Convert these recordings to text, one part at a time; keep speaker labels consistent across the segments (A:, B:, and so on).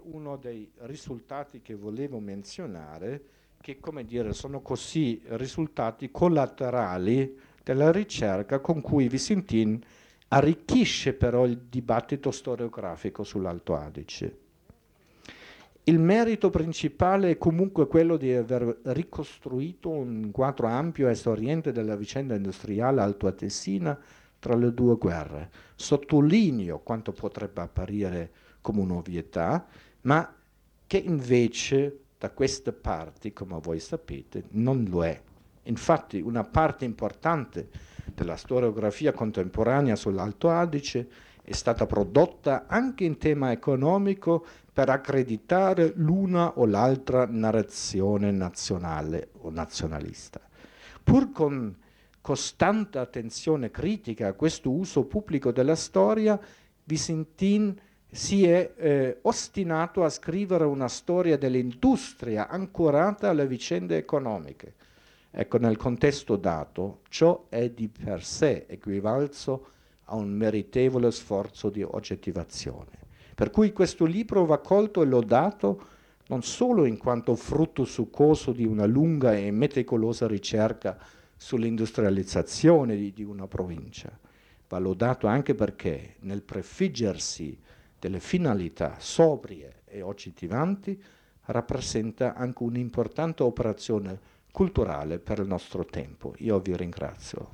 A: uno dei risultati che volevo menzionare, che come dire sono così risultati collaterali della ricerca con cui Visintin arricchisce però il dibattito storiografico sull'Alto Adige. Il merito principale è comunque quello di aver ricostruito un quadro ampio a est-oriente della vicenda industriale altoatesina tra le due guerre. Sottolineo quanto potrebbe apparire come un'ovvietà, ma che invece da queste parti, come voi sapete, non lo è. Infatti una parte importante della storiografia contemporanea sull'Alto Adige è stata prodotta anche in tema economico per accreditare l'una o l'altra narrazione nazionale o nazionalista. Pur con costante attenzione critica a questo uso pubblico della storia, Visintin si è ostinato a scrivere una storia dell'industria ancorata alle vicende economiche. Ecco, nel contesto dato, ciò è di per sé equivalso a un meritevole sforzo di oggettivazione. Per cui questo libro va colto e lodato non solo in quanto frutto succoso di una lunga e meticolosa ricerca sull'industrializzazione di una provincia, va lodato anche perché nel prefiggersi delle finalità sobrie e oggettivanti rappresenta anche un'importante operazione culturale per il nostro tempo. Io vi ringrazio.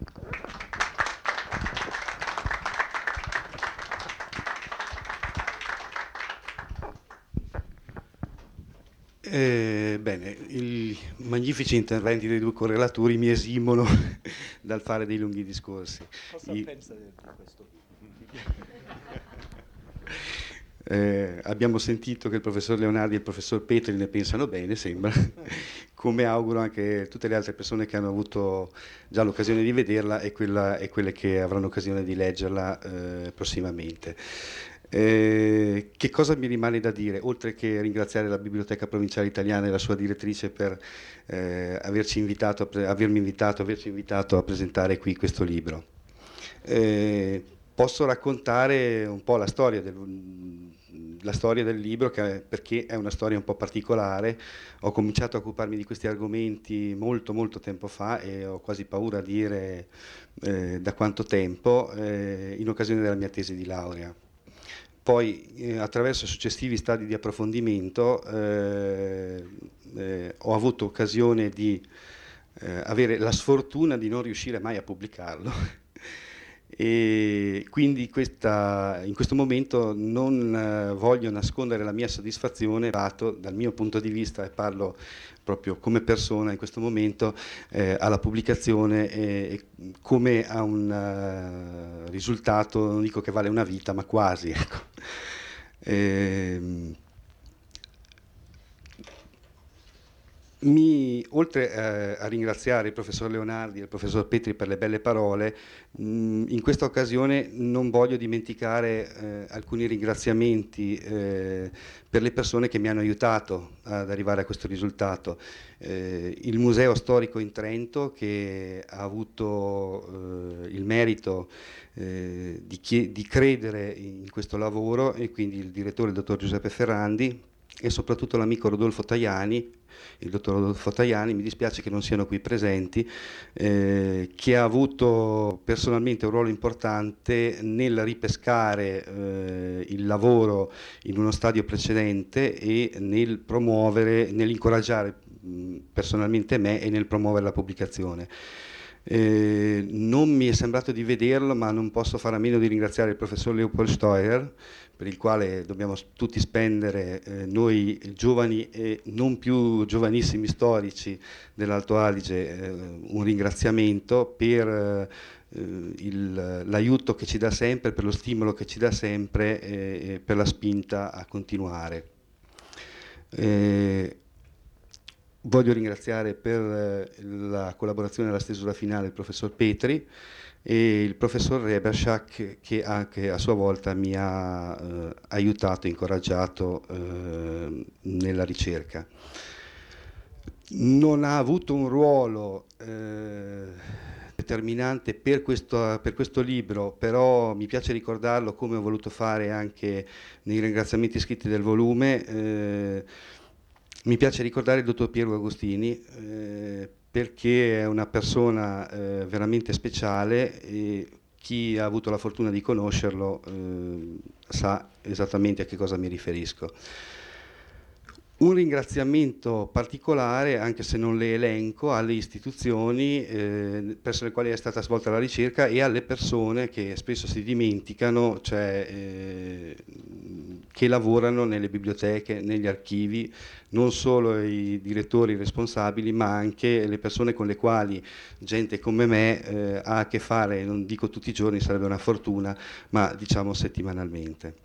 B: Bene, i magnifici interventi dei due correlatori mi esimono dal fare dei lunghi discorsi.
A: Cosa pensa di questo?
B: Abbiamo sentito che il professor Leonardi e il professor Petri ne pensano bene, sembra, come auguro anche tutte le altre persone che hanno avuto già l'occasione di vederla e quelle che avranno occasione di leggerla prossimamente. Che cosa mi rimane da dire, oltre che ringraziare la Biblioteca Provinciale Italiana e la sua direttrice per averci invitato a presentare qui questo libro. Posso raccontare un po' la storia del libro, perché è una storia un po' particolare. Ho cominciato a occuparmi di questi argomenti molto molto tempo fa e ho quasi paura a dire da quanto tempo, in occasione della mia tesi di laurea. Poi attraverso successivi stadi di approfondimento ho avuto occasione di avere la sfortuna di non riuscire mai a pubblicarlo. E quindi in questo momento non voglio nascondere la mia soddisfazione dal mio punto di vista, e parlo proprio come persona in questo momento, alla pubblicazione e come a un risultato, non dico che vale una vita, ma quasi, ecco. Oltre a ringraziare il professor Leonardi e il professor Petri per le belle parole, in questa occasione non voglio dimenticare alcuni ringraziamenti per le persone che mi hanno aiutato ad arrivare a questo risultato. Il Museo Storico in Trento, che ha avuto il merito di credere in questo lavoro, e quindi il direttore, il dottor Giuseppe Ferrandi, e soprattutto l'amico Rodolfo Tajani, il dottor Rodolfo Tajani, mi dispiace che non siano qui presenti, che ha avuto personalmente un ruolo importante nel ripescare il lavoro in uno stadio precedente e nell'incoraggiare personalmente me e nel promuovere la pubblicazione. Non mi è sembrato di vederlo, ma non posso fare a meno di ringraziare il professor Leopold Steuer, per il quale dobbiamo tutti spendere, noi giovani e non più giovanissimi storici dell'Alto Adige, un ringraziamento per l'aiuto che ci dà sempre, per lo stimolo che ci dà sempre e per la spinta a continuare. Voglio ringraziare per la collaborazione alla stesura finale il professor Petri e il professor Reberschak, che anche a sua volta mi ha aiutato e incoraggiato nella ricerca. Non ha avuto un ruolo determinante per questo libro, però mi piace ricordarlo come ho voluto fare anche nei ringraziamenti scritti del volume. Mi piace ricordare il dottor Piero Agostini, perché è una persona veramente speciale e chi ha avuto la fortuna di conoscerlo sa esattamente a che cosa mi riferisco. Un ringraziamento particolare, anche se non le elenco, alle istituzioni presso le quali è stata svolta la ricerca e alle persone che spesso si dimenticano, cioè che lavorano nelle biblioteche, negli archivi, non solo i direttori i responsabili, ma anche le persone con le quali gente come me ha a che fare, non dico tutti i giorni, sarebbe una fortuna, ma diciamo settimanalmente.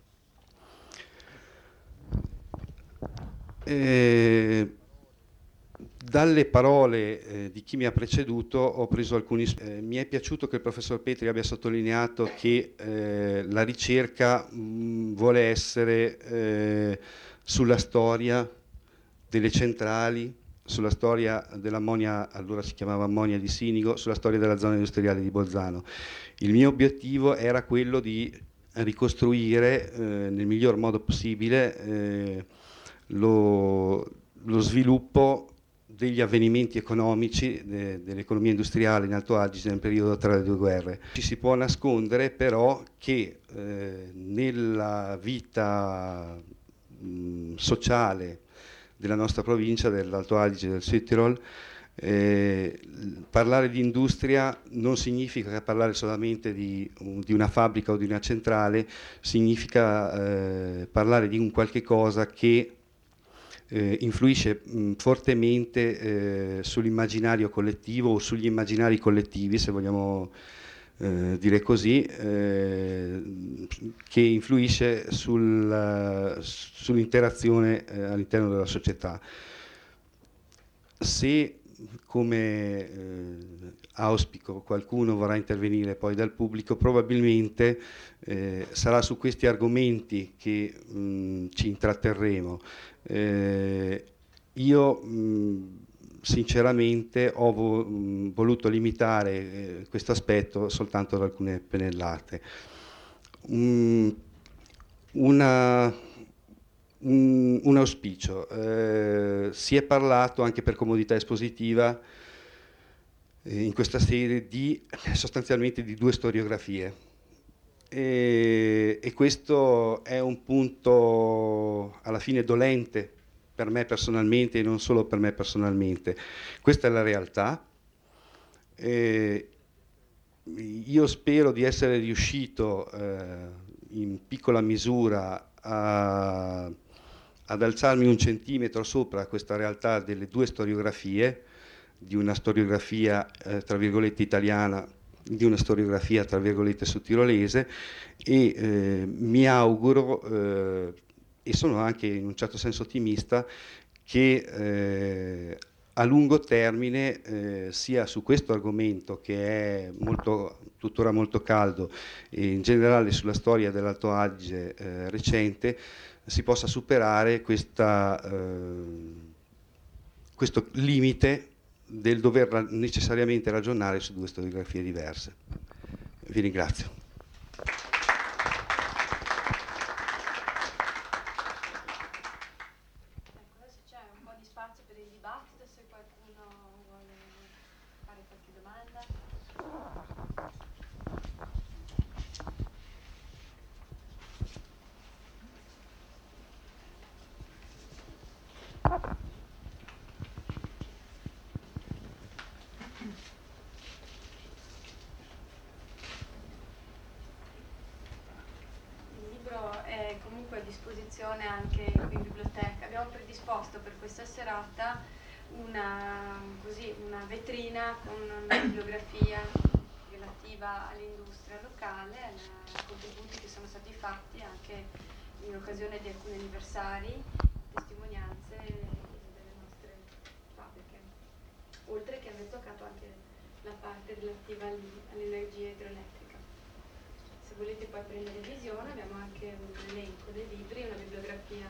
B: Dalle parole di chi mi ha preceduto ho preso alcuni mi è piaciuto che il professor Petri abbia sottolineato che la ricerca vuole essere sulla storia delle centrali, sulla storia dell'ammonia, allora si chiamava ammonia di Sinigo, sulla storia della zona industriale di Bolzano. Il mio obiettivo era quello di ricostruire nel miglior modo possibile lo sviluppo degli avvenimenti economici dell'economia industriale in Alto Adige nel periodo tra le due guerre. Ci si può nascondere però che nella vita sociale della nostra provincia, dell'Alto Adige e del Südtirol, parlare di industria non significa parlare solamente di una fabbrica o di una centrale, significa parlare di un qualche cosa che influisce fortemente sull'immaginario collettivo o sugli immaginari collettivi, se vogliamo dire così, che influisce sull'interazione all'interno della società. Se, come auspico, qualcuno vorrà intervenire poi dal pubblico, probabilmente sarà su questi argomenti che ci intratterremo. Io sinceramente ho voluto limitare questo aspetto soltanto ad alcune pennellate. Un auspicio, si è parlato anche per comodità espositiva in questa serie sostanzialmente di 2 storiografie. E questo è un punto alla fine dolente per me personalmente e non solo per me personalmente. Questa è la realtà. Io spero di essere riuscito in piccola misura ad alzarmi un centimetro sopra questa realtà delle 2 storiografie, di una storiografia tra virgolette italiana, di una storiografia tra virgolette sudtirolese, e mi auguro e sono anche in un certo senso ottimista che a lungo termine sia su questo argomento, che è tuttora molto caldo, e in generale sulla storia dell'Alto Adige recente, si possa superare questo limite del dover necessariamente ragionare su 2 storiografie diverse. Vi ringrazio.
C: Adesso c'è un po' di spazio per il dibattito, se qualcuno vuole fare qualche domanda. È comunque a disposizione anche qui in biblioteca. Abbiamo predisposto per questa serata una vetrina con una bibliografia relativa all'industria locale, ai contributi che sono stati fatti anche in occasione di alcuni anniversari, testimonianze delle nostre fabbriche, oltre che aver toccato anche la parte relativa all'energia idroelettrica. Se volete poi prendere visione, abbiamo anche un elenco dei libri, una bibliografia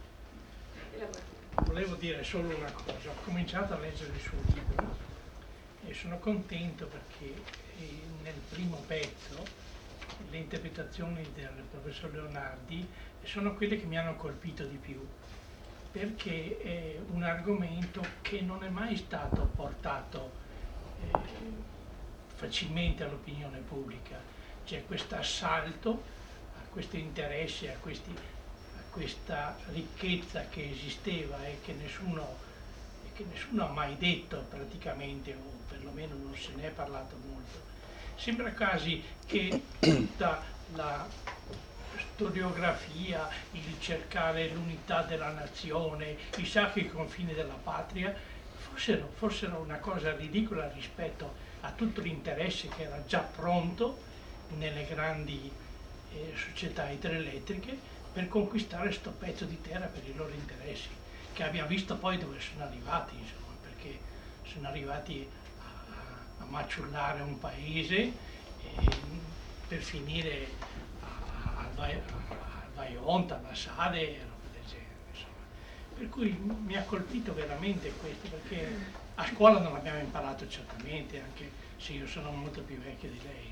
C: elaborata.
D: Volevo dire solo una cosa, ho cominciato a leggere il suo libro e sono contento perché nel primo pezzo le interpretazioni del professor Leonardi sono quelle che mi hanno colpito di più, perché è un argomento che non è mai stato portato facilmente all'opinione pubblica. C'è questo assalto a questo interesse, a questa ricchezza che esisteva e che nessuno ha mai detto praticamente, o perlomeno non se ne è parlato molto. Sembra quasi che tutta la storiografia, il cercare l'unità della nazione, i sacri confini della patria, fossero una cosa ridicola rispetto a tutto l'interesse che era già pronto nelle grandi società idroelettriche per conquistare questo pezzo di terra per i loro interessi, che abbiamo visto poi dove sono arrivati, insomma, perché sono arrivati a maciullare un paese per finire al Vajont, alla Sade e roba del genere, insomma. Per cui mi ha colpito veramente questo, perché a scuola non l'abbiamo imparato certamente, anche se io sono molto più vecchio di lei,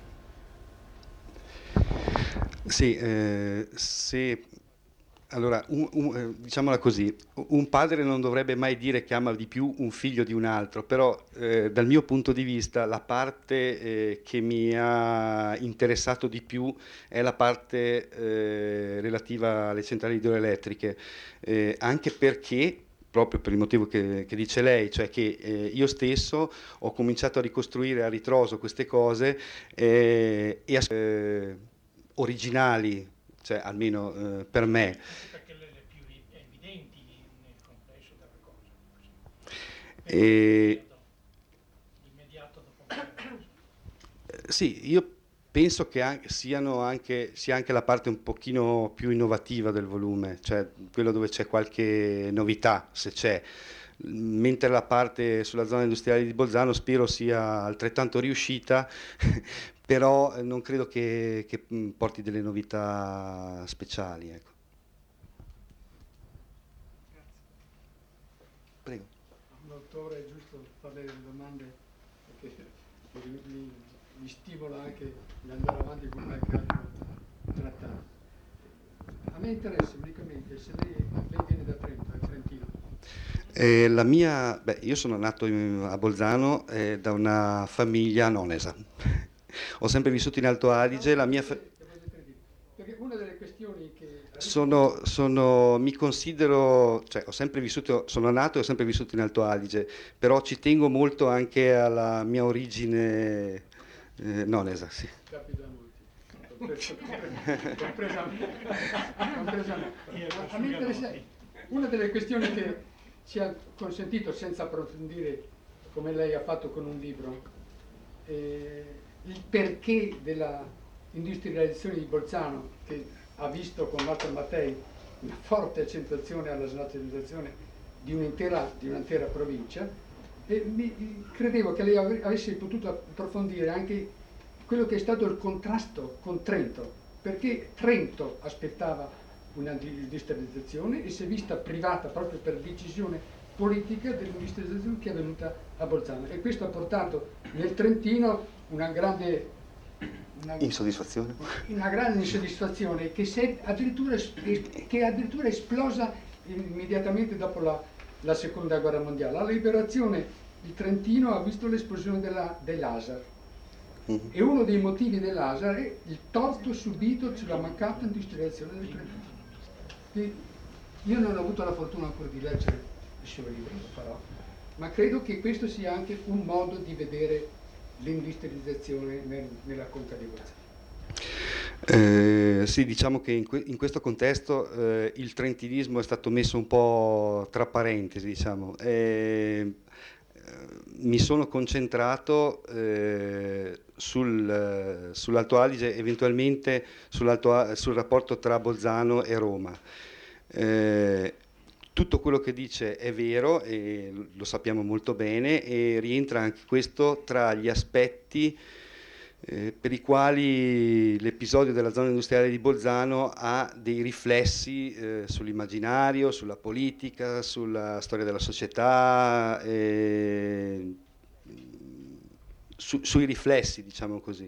D: insomma.
B: Sì, allora, diciamola così, un padre non dovrebbe mai dire che ama di più un figlio di un altro, però dal mio punto di vista la parte che mi ha interessato di più è la parte relativa alle centrali idroelettriche, anche perché, proprio per il motivo che dice lei, cioè che io stesso ho cominciato a ricostruire a ritroso queste cose originali, cioè almeno per me.
D: Anche perché le più evidenti nel complesso della cosa. L'immediato dopo.
B: Sì, io penso che sia anche la parte un pochino più innovativa del volume, cioè quello dove c'è qualche novità, se c'è. Mentre la parte sulla zona industriale di Bolzano spero sia altrettanto riuscita, però non credo che porti delle novità speciali. Ecco. Prego.
E: Un autore è giusto fare delle domande perché gli stimola anche ad andare avanti con qualche altro trattato. A me interessa unicamente se lei viene da Trento, è trentino.
B: Io sono nato a Bolzano da una famiglia nonesa. Ho sempre vissuto in Alto Adige,
E: perché una delle questioni che
B: mi considero, cioè sono nato e ho sempre vissuto in Alto Adige, però ci tengo molto anche alla mia origine nonesa, sì.
E: Capita a molti, compresa me. A me interessa una delle questioni che ci ha consentito, senza approfondire come lei ha fatto con un libro, il perché della industrializzazione di Bolzano, che ha visto con Walter Mattei una forte accentuazione alla snatizzazione di un'intera provincia, credevo che lei avesse potuto approfondire anche quello che è stato il contrasto con Trento, perché Trento aspettava un'industrializzazione e si è vista privata proprio per decisione politica dell'industrializzazione che è avvenuta a Bolzano, e questo ha portato nel Trentino una grande
B: insoddisfazione
E: che è addirittura esplosa immediatamente dopo la seconda guerra mondiale. La liberazione di Trentino ha visto l'esplosione dell'ASAR, e uno dei motivi dell'ASAR è il torto subito sulla mancata industrializzazione del Trentino. Io non ho avuto la fortuna ancora di leggere il suo libro, lo farò, ma credo che questo sia anche un modo di vedere l'industrializzazione nella conca di Bolzano.
B: Sì, diciamo che in questo contesto il trentinismo è stato messo un po' tra parentesi, diciamo. Mi sono concentrato sull'Alto Adige, eventualmente sul rapporto tra Bolzano e Roma. Tutto quello che dice è vero e lo sappiamo molto bene, e rientra anche questo tra gli aspetti per i quali l'episodio della zona industriale di Bolzano ha dei riflessi sull'immaginario, sulla politica, sulla storia della società, sui riflessi, diciamo così.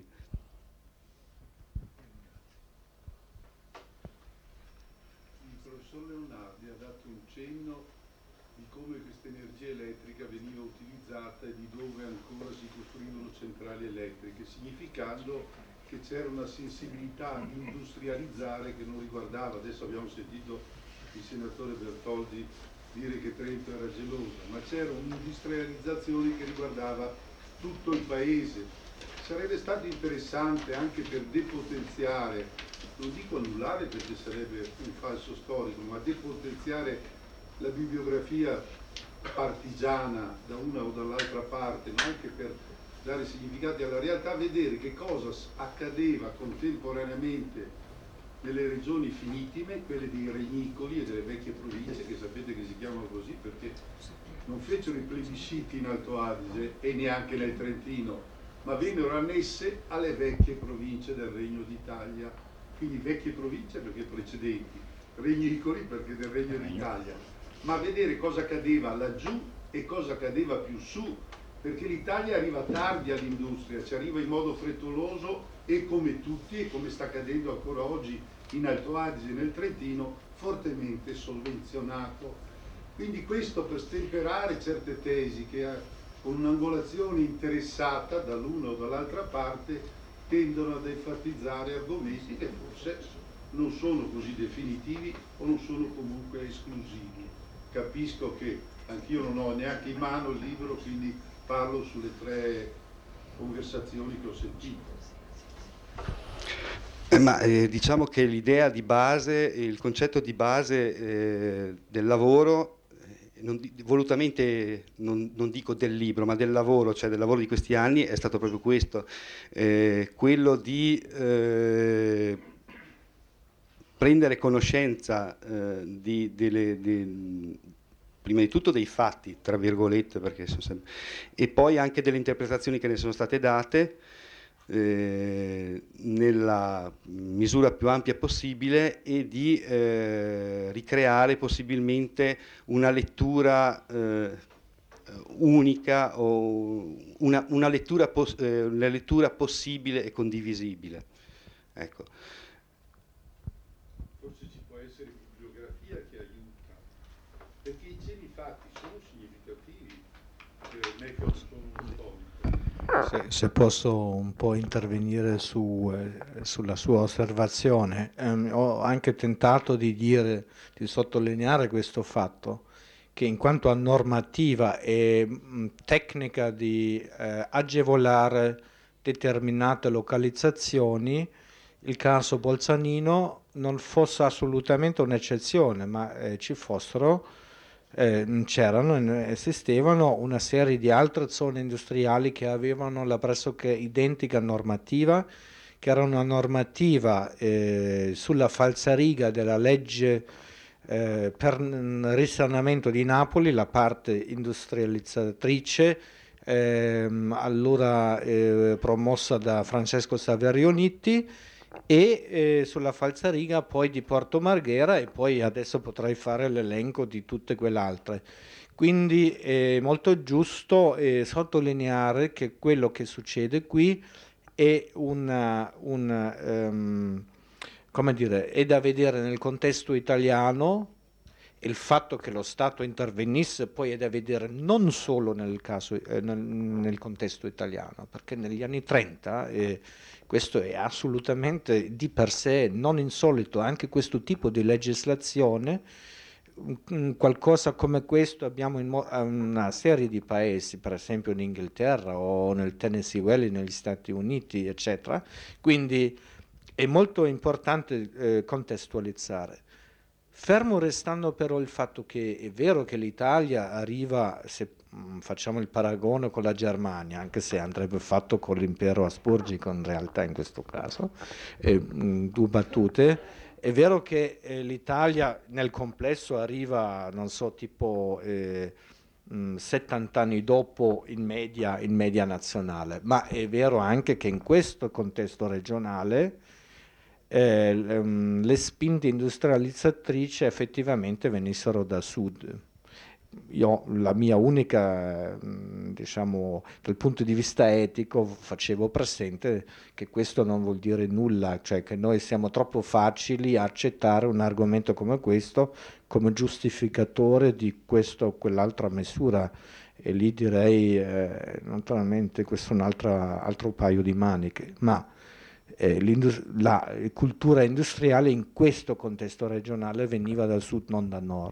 F: Il professor Leonardi ha dato un cenno di come questa energia elettrica veniva utilizzata e di dove ancora si costruivano centrali elettriche, significando che c'era una sensibilità ad industrializzare che non riguardava, adesso abbiamo sentito il senatore Bertoldi dire che Trento era gelosa, ma c'era un'industrializzazione che riguardava tutto il paese. Sarebbe stato interessante anche per depotenziare, non dico annullare perché sarebbe un falso storico, ma depotenziare la bibliografia partigiana da una o dall'altra parte, ma anche per dare significati alla realtà, vedere che cosa accadeva contemporaneamente nelle regioni finitime, quelle dei regnicoli e delle vecchie province, che sapete che si chiamano così perché non fecero i plebisciti in Alto Adige e neanche nel Trentino, ma vennero annesse alle vecchie province del Regno d'Italia, quindi vecchie province perché precedenti, regnicoli perché del Regno d'Italia, ma vedere cosa accadeva laggiù e cosa accadeva più su, perché l'Italia arriva tardi all'industria, ci arriva in modo frettoloso e come tutti, e come sta accadendo ancora oggi in Alto Adige e nel Trentino, fortemente sovvenzionato. Quindi questo per stemperare certe tesi che con un'angolazione interessata dall'una o dall'altra parte tendono ad enfatizzare argomenti che forse non sono così definitivi o non sono comunque esclusivi. Capisco che anch'io non ho neanche in mano il libro, quindi parlo sulle 3 conversazioni che ho sentito.
B: Diciamo che l'idea di base, il concetto di base del lavoro, volutamente non dico del libro, ma del lavoro, cioè del lavoro di questi anni, è stato proprio questo, quello di prendere conoscenza prima di tutto dei fatti, tra virgolette, perché e poi anche delle interpretazioni che ne sono state date nella misura più ampia possibile e di ricreare possibilmente una lettura unica o una lettura possibile e condivisibile. Ecco.
F: Forse ci può essere bibliografia che aiuta, perché i cenni fatti sono significativi, non è che sono uno storico.
A: Se posso un po' intervenire sulla sua osservazione, ho anche tentato di sottolineare questo fatto, che in quanto a normativa e tecnica di agevolare determinate localizzazioni, il caso Bolzanino non fosse assolutamente un'eccezione, ma c'erano e esistevano una serie di altre zone industriali che avevano la pressoché identica normativa, che era una normativa sulla falsariga della legge per il risanamento di Napoli, la parte industrializzatrice, allora promossa da Francesco Saverio-Nitti, e sulla falsariga poi di Porto Marghera, e poi adesso potrei fare l'elenco di tutte quelle altre. Quindi è molto giusto sottolineare che quello che succede qui è è da vedere nel contesto italiano. Il fatto che lo Stato intervenisse poi è da vedere non solo nel contesto italiano, perché negli anni 30 questo è assolutamente di per sé non insolito, anche questo tipo di legislazione, qualcosa come questo abbiamo in una serie di paesi, per esempio in Inghilterra o nel Tennessee Valley negli Stati Uniti, eccetera. Quindi è molto importante contestualizzare. Fermo restando però il fatto che è vero che l'Italia arriva, se facciamo il paragone con la Germania, anche se andrebbe fatto con l'impero asburgico in realtà in questo caso, due battute, è vero che l'Italia nel complesso arriva, non so, tipo 70 anni dopo in media nazionale, ma è vero anche che in questo contesto regionale le spinte industrializzatrici effettivamente venissero da sud, io la mia unica, diciamo, dal punto di vista etico, facevo presente che questo non vuol dire nulla, cioè che noi siamo troppo facili a accettare un argomento come questo come giustificatore di questa o quell'altra misura. E lì direi, naturalmente, questo è un altro paio di maniche, ma la cultura industriale in questo contesto regionale veniva dal sud, non dal nord.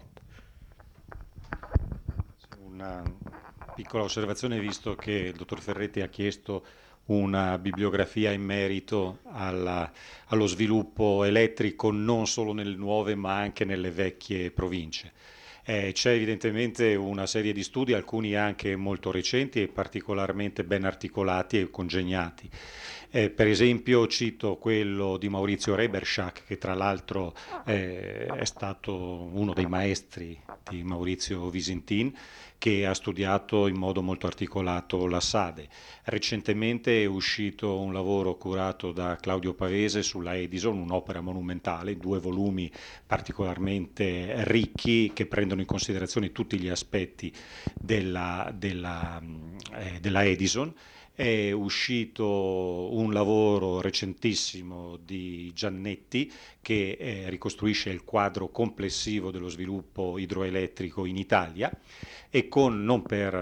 G: Una piccola osservazione, visto che il dottor Ferretti ha chiesto una bibliografia in merito allo sviluppo elettrico non solo nelle nuove ma anche nelle vecchie province. C'è evidentemente una serie di studi, alcuni anche molto recenti e particolarmente ben articolati e congegnati. Per esempio cito quello di Maurizio Reberschak, che tra l'altro è stato uno dei maestri di Maurizio Visintin, che ha studiato in modo molto articolato la SADE. Recentemente è uscito un lavoro curato da Claudio Pavese sulla Edison, un'opera monumentale, 2 volumi particolarmente ricchi che prendono in considerazione tutti gli aspetti della Edison. È uscito un lavoro recentissimo di Giannetti che ricostruisce il quadro complessivo dello sviluppo idroelettrico in Italia, e non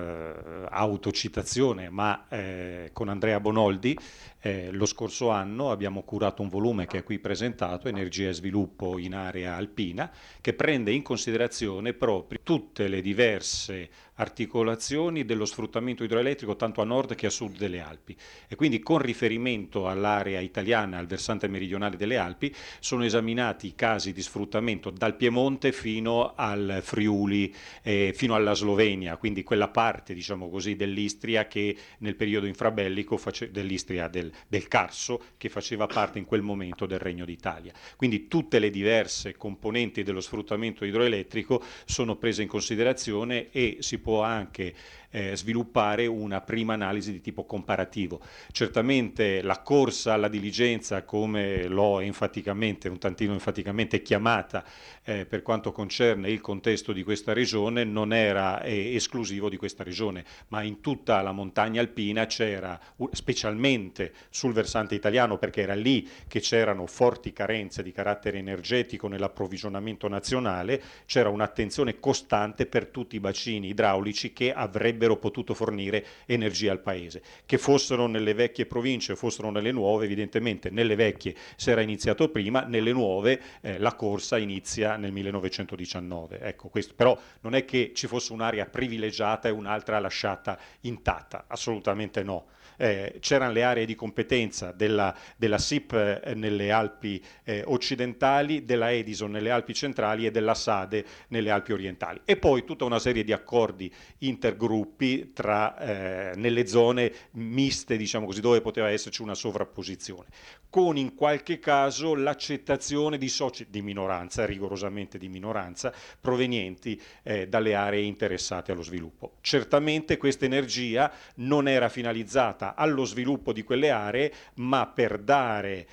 G: per autocitazione, ma con Andrea Bonoldi lo scorso anno abbiamo curato un volume che è qui presentato, Energia e sviluppo in area alpina, che prende in considerazione proprio tutte le diverse articolazioni dello sfruttamento idroelettrico tanto a nord che a sud delle Alpi, e quindi con riferimento all'area italiana, al versante meridionale delle Alpi, sono esaminati i casi di sfruttamento dal Piemonte fino al Friuli, fino alla Slovenia, quindi quella parte, diciamo così, dell'Istria che nel periodo infrabellico dell'Istria del Carso, che faceva parte in quel momento del Regno d'Italia. Quindi tutte le diverse componenti dello sfruttamento idroelettrico sono prese in considerazione e si può anche sviluppare una prima analisi di tipo comparativo. Certamente la corsa alla diligenza, come l'ho un tantino enfaticamente chiamata per quanto concerne il contesto di questa regione, non era esclusivo di questa regione, ma in tutta la montagna alpina c'era, specialmente sul versante italiano, perché era lì che c'erano forti carenze di carattere energetico nell'approvvigionamento nazionale, c'era un'attenzione costante per tutti i bacini idraulici che avrebbero potuto fornire energia al paese, che fossero nelle vecchie province o fossero nelle nuove. Evidentemente nelle vecchie si era iniziato prima, nelle nuove la corsa inizia nel 1919. Ecco, questo però non è che ci fosse un'area privilegiata e un'altra lasciata intatta, assolutamente no. C'erano le aree di competenza della SIP nelle Alpi occidentali, della Edison nelle Alpi centrali e della SADE nelle Alpi orientali, e poi tutta una serie di accordi intergruppi nelle zone miste, diciamo così, dove poteva esserci una sovrapposizione, con in qualche caso l'accettazione di soci di minoranza, rigorosamente di minoranza, provenienti dalle aree interessate allo sviluppo. Certamente questa energia non era finalizzata allo sviluppo di quelle aree, ma per dare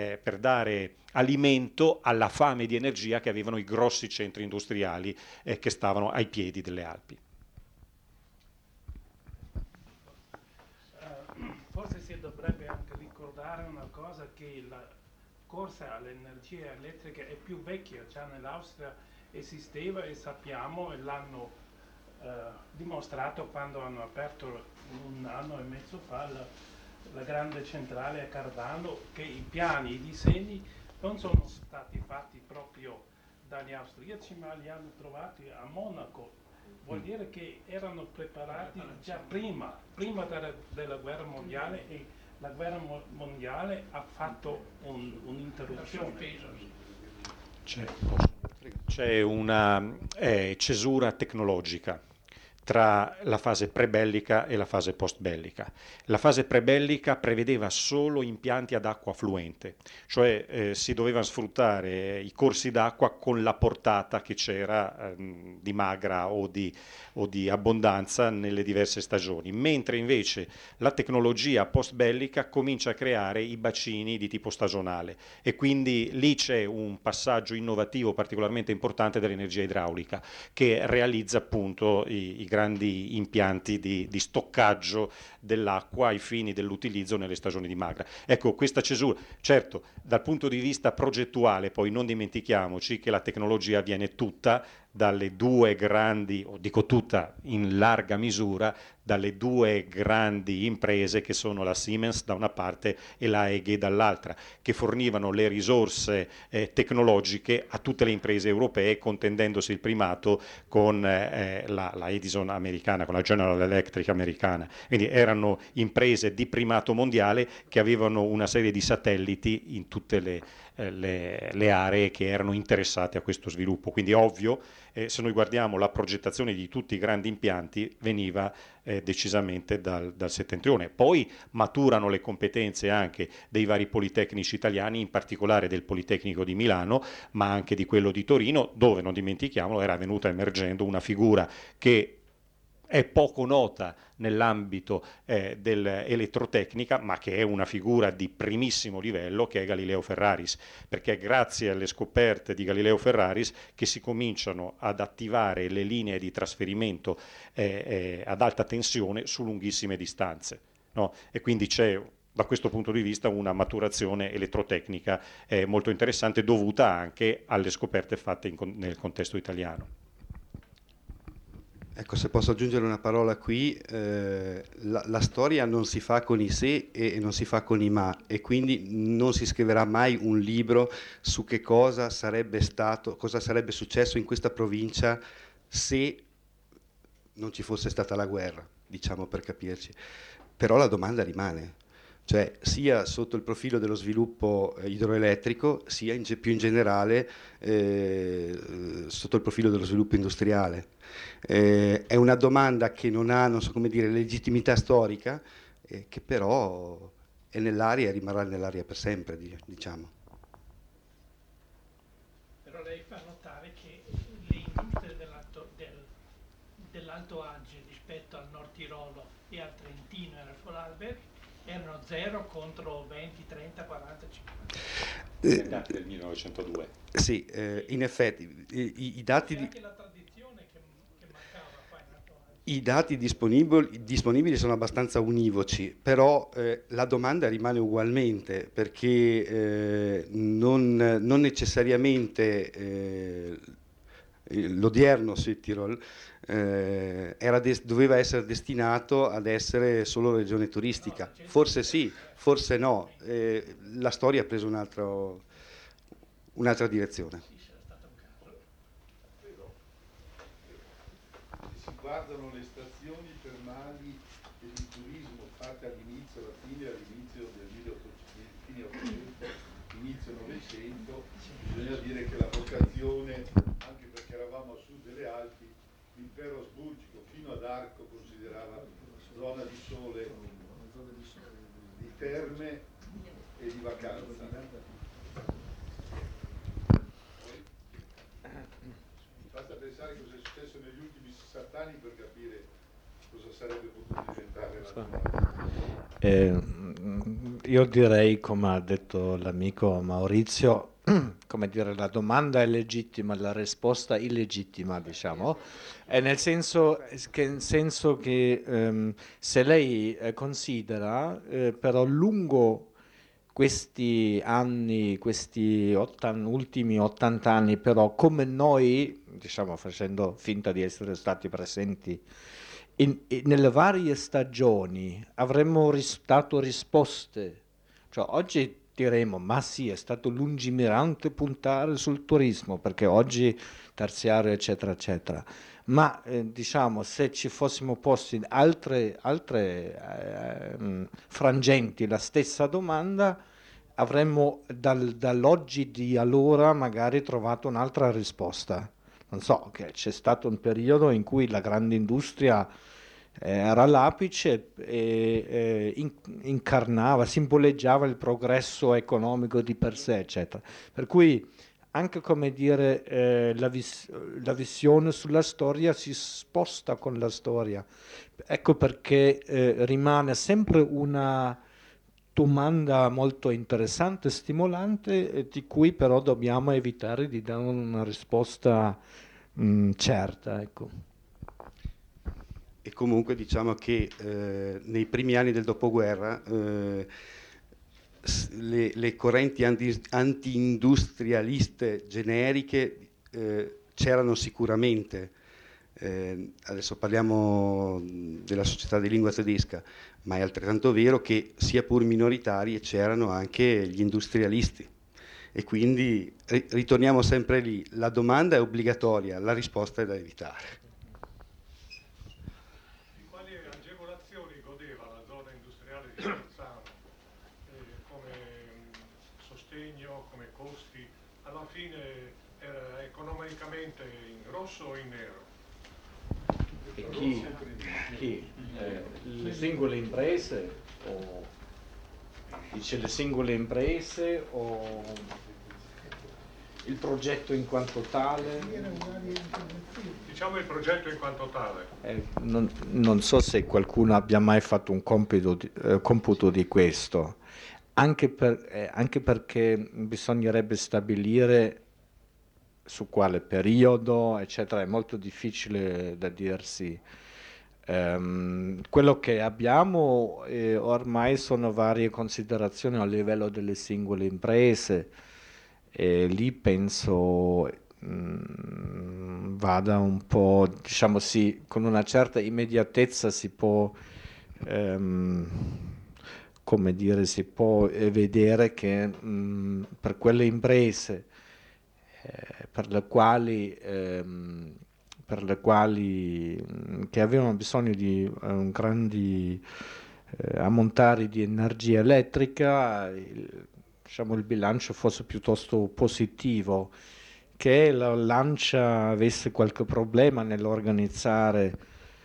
G: alimento alla fame di energia che avevano i grossi centri industriali che stavano ai piedi delle Alpi.
H: Forse si dovrebbe anche ricordare una cosa, che la corsa all'energia elettrica è più vecchia, già nell'Austria esisteva, e sappiamo, e l'hanno dimostrato quando hanno aperto 1 anno e mezzo fa la grande centrale a Cardano, che i piani, i disegni non sono stati fatti proprio dagli austriaci, ma li hanno trovati a Monaco. Vuol dire che erano preparati già prima della guerra mondiale, e la guerra mondiale ha fatto un'interruzione.
G: C'è una cesura tecnologica, tra la fase prebellica e la fase postbellica. La fase prebellica prevedeva solo impianti ad acqua fluente, cioè si dovevano sfruttare i corsi d'acqua con la portata che c'era di magra o di abbondanza nelle diverse stagioni, mentre invece la tecnologia postbellica comincia a creare i bacini di tipo stagionale e quindi lì c'è un passaggio innovativo particolarmente importante dell'energia idraulica che realizza appunto i grandi impianti di stoccaggio dell'acqua ai fini dell'utilizzo nelle stagioni di magra. Ecco, questa cesura, certo, dal punto di vista progettuale, poi non dimentichiamoci che la tecnologia viene tutta dalle due grandi, o dico tutta in larga misura, dalle due grandi imprese che sono la Siemens da una parte e la EGE dall'altra, che fornivano le risorse tecnologiche a tutte le imprese europee, contendendosi il primato con la Edison americana, con la General Electric americana. Quindi erano imprese di primato mondiale che avevano una serie di satelliti in tutte le aree che erano interessate a questo sviluppo. Quindi ovvio, se noi guardiamo la progettazione di tutti i grandi impianti, veniva decisamente dal settentrione. Poi maturano le competenze anche dei vari politecnici italiani, in particolare del Politecnico di Milano, ma anche di quello di Torino, dove, non dimentichiamolo, era venuta emergendo una figura che è poco nota nell'ambito dell'elettrotecnica, ma che è una figura di primissimo livello, che è Galileo Ferraris, perché è grazie alle scoperte di Galileo Ferraris che si cominciano ad attivare le linee di trasferimento ad alta tensione su lunghissime distanze, no? E quindi c'è da questo punto di vista una maturazione elettrotecnica molto interessante, dovuta anche alle scoperte fatte nel contesto italiano.
B: Ecco, se posso aggiungere una parola qui, la storia non si fa con i se e non si fa con i ma, e quindi non si scriverà mai un libro su che cosa sarebbe stato, cosa sarebbe successo in questa provincia se non ci fosse stata la guerra, diciamo, per capirci. Però la domanda rimane, cioè sia sotto il profilo dello sviluppo idroelettrico, sia più in generale sotto il profilo dello sviluppo industriale. È una domanda che non ha, non so come dire, legittimità storica, che però è nell'aria e rimarrà nell'aria per sempre, diciamo.
D: Però lei fa notare che le industrie dell'Alto Adige rispetto al Nord Tirolo e al Trentino e al Vorarlberg erano 0 contro 20, 30, 40, 50.
G: I dati del 1902.
B: Sì, in effetti i dati
D: C'è anche la tradizione che mancava qua in Alto Adige.
B: I dati disponibili sono abbastanza univoci, però la domanda rimane ugualmente, perché non necessariamente l'odierno Südtirol doveva essere destinato ad essere solo regione turistica. Forse sì, forse no. La storia ha preso un'altra direzione.
F: Si guardano le stazioni termali e il turismo fatte all'inizio del 1800, inizio Novecento, bisogna dire che la vocazione, anche perché eravamo a sud delle Alpi, l'impero asburgico fino ad Arco considerava zona di sole, di terme e di vacanza. Basta pensare cosa è successo negli ultimi 60 anni per capire cosa sarebbe potuto diventare la
A: Io direi, come ha detto l'amico Maurizio, come dire, la domanda è legittima, la risposta illegittima, diciamo, e nel senso che se lei considera però lungo questi anni, questi ultimi 80 anni, però come noi, diciamo, facendo finta di essere stati presenti nelle varie stagioni, avremmo dato risposte. Cioè, oggi diremo, ma sì, è stato lungimirante puntare sul turismo, perché oggi terziario, eccetera, eccetera. Ma diciamo, se ci fossimo posti altre frangenti la stessa domanda, avremmo dall'oggi di allora magari trovato un'altra risposta. non so, che c'è stato un periodo in cui la grande industria era l'apice e incarnava, simboleggiava il progresso economico di per sé, eccetera. Per cui anche, come dire, la visione sulla storia si sposta con la storia. Ecco perché rimane sempre una domanda molto interessante, stimolante, di cui però dobbiamo evitare di dare una risposta certa. Ecco.
B: E comunque diciamo che nei primi anni del dopoguerra le correnti anti-industrialiste generiche c'erano sicuramente. Adesso parliamo della società di lingua tedesca, ma è altrettanto vero che sia pur minoritarie c'erano anche gli industrialisti. E quindi ritorniamo sempre lì, la domanda è obbligatoria, la risposta è da evitare.
I: Di quali agevolazioni godeva la zona industriale di Bolzano come sostegno, come costi? Alla fine era economicamente in rosso o in nero?
A: E chi? Le singole imprese? O dice le singole imprese o il progetto in quanto tale?
I: Diciamo il progetto in quanto tale.
A: Non so se qualcuno abbia mai fatto un computo di questo, anche perché bisognerebbe stabilire su quale periodo, eccetera, è molto difficile da dirsi. Quello che abbiamo ormai sono varie considerazioni a livello delle singole imprese, e lì penso vada un po', diciamo sì, con una certa immediatezza si può, come dire, si può vedere che per quelle imprese per le quali che avevano bisogno di grandi ammontari di energia elettrica, diciamo, il bilancio fosse piuttosto positivo. Che la Lancia avesse qualche problema nell'organizzare,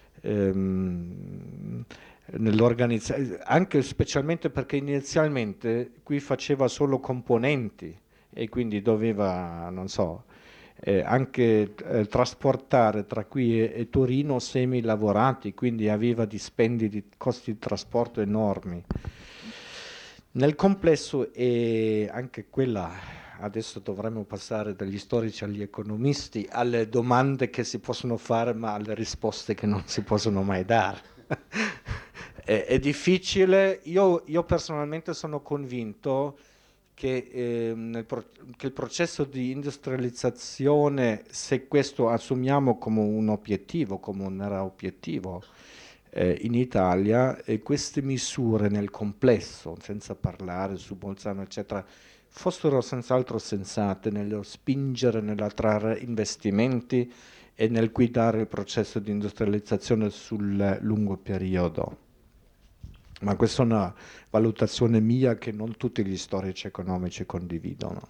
A: anche specialmente perché inizialmente qui faceva solo componenti e quindi doveva, non so, anche trasportare tra qui e Torino semi lavorati, quindi aveva dispendi di costi di trasporto enormi. Nel complesso, e anche quella, adesso dovremmo passare dagli storici agli economisti, alle domande che si possono fare ma alle risposte che non si possono mai dare. È difficile. Io personalmente sono convinto che il processo di industrializzazione, se questo assumiamo come un obiettivo, come un obiettivo in Italia, queste misure nel complesso, senza parlare su Bolzano eccetera, fossero senz'altro sensate nello spingere, nell'attrarre investimenti e nel guidare il processo di industrializzazione sul lungo periodo. Ma questa è una valutazione mia che non tutti gli storici economici condividono.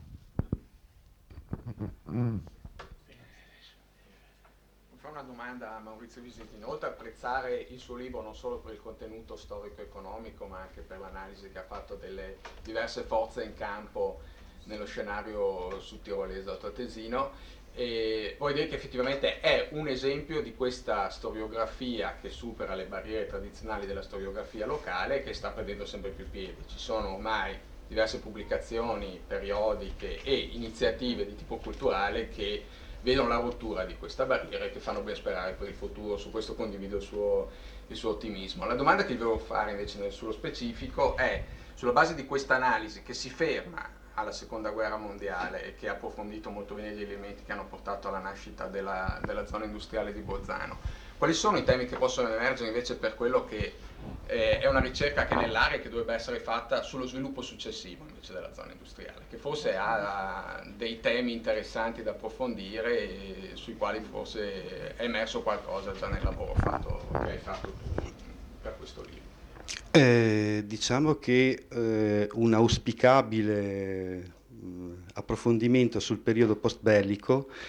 J: Fa una domanda a Maurizio Visitino. Oltre a apprezzare il suo libro non solo per il contenuto storico-economico, ma anche per l'analisi che ha fatto delle diverse forze in campo nello scenario sudtirolese altoatesino, e vuoi dire che effettivamente è un esempio di questa storiografia che supera le barriere tradizionali della storiografia locale e che sta prendendo sempre più piedi. Ci sono ormai diverse pubblicazioni periodiche e iniziative di tipo culturale che vedono la rottura di questa barriera e che fanno ben sperare per il futuro. Su questo condivido il suo ottimismo. La domanda che gli volevo fare invece sullo specifico è, sulla base di questa analisi che si ferma alla seconda guerra mondiale e che ha approfondito molto bene gli elementi che hanno portato alla nascita della zona industriale di Bolzano, quali sono i temi che possono emergere invece per quello che è una ricerca che è nell'area, che dovrebbe essere fatta sullo sviluppo successivo invece della zona industriale, che forse ha dei temi interessanti da approfondire e sui quali forse è emerso qualcosa già nel lavoro che hai fatto tu per questo libro?
B: Diciamo che un auspicabile approfondimento sul periodo post-bellico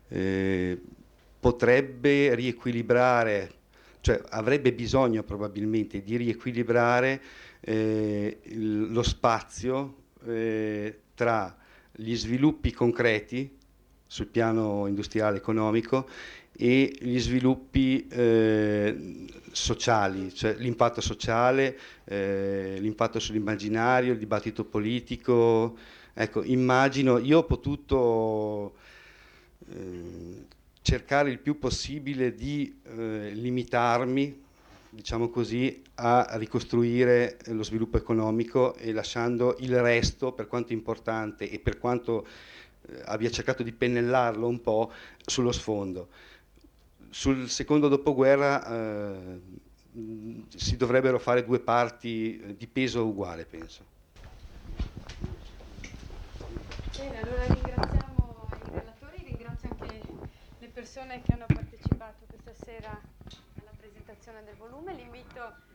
B: potrebbe riequilibrare, cioè avrebbe bisogno probabilmente di riequilibrare lo spazio tra gli sviluppi concreti sul piano industriale economico e gli sviluppi sociali, cioè l'impatto sociale, l'impatto sull'immaginario, il dibattito politico. Ecco, immagino, io ho potuto cercare il più possibile di limitarmi, diciamo così, a ricostruire lo sviluppo economico e lasciando il resto, per quanto importante e per quanto abbia cercato di pennellarlo un po', sullo sfondo. Sul secondo dopoguerra si dovrebbero fare due parti di peso uguale, penso.
C: Bene, allora ringraziamo i relatori, ringrazio anche le persone che hanno partecipato questa sera alla presentazione del volume. L'invito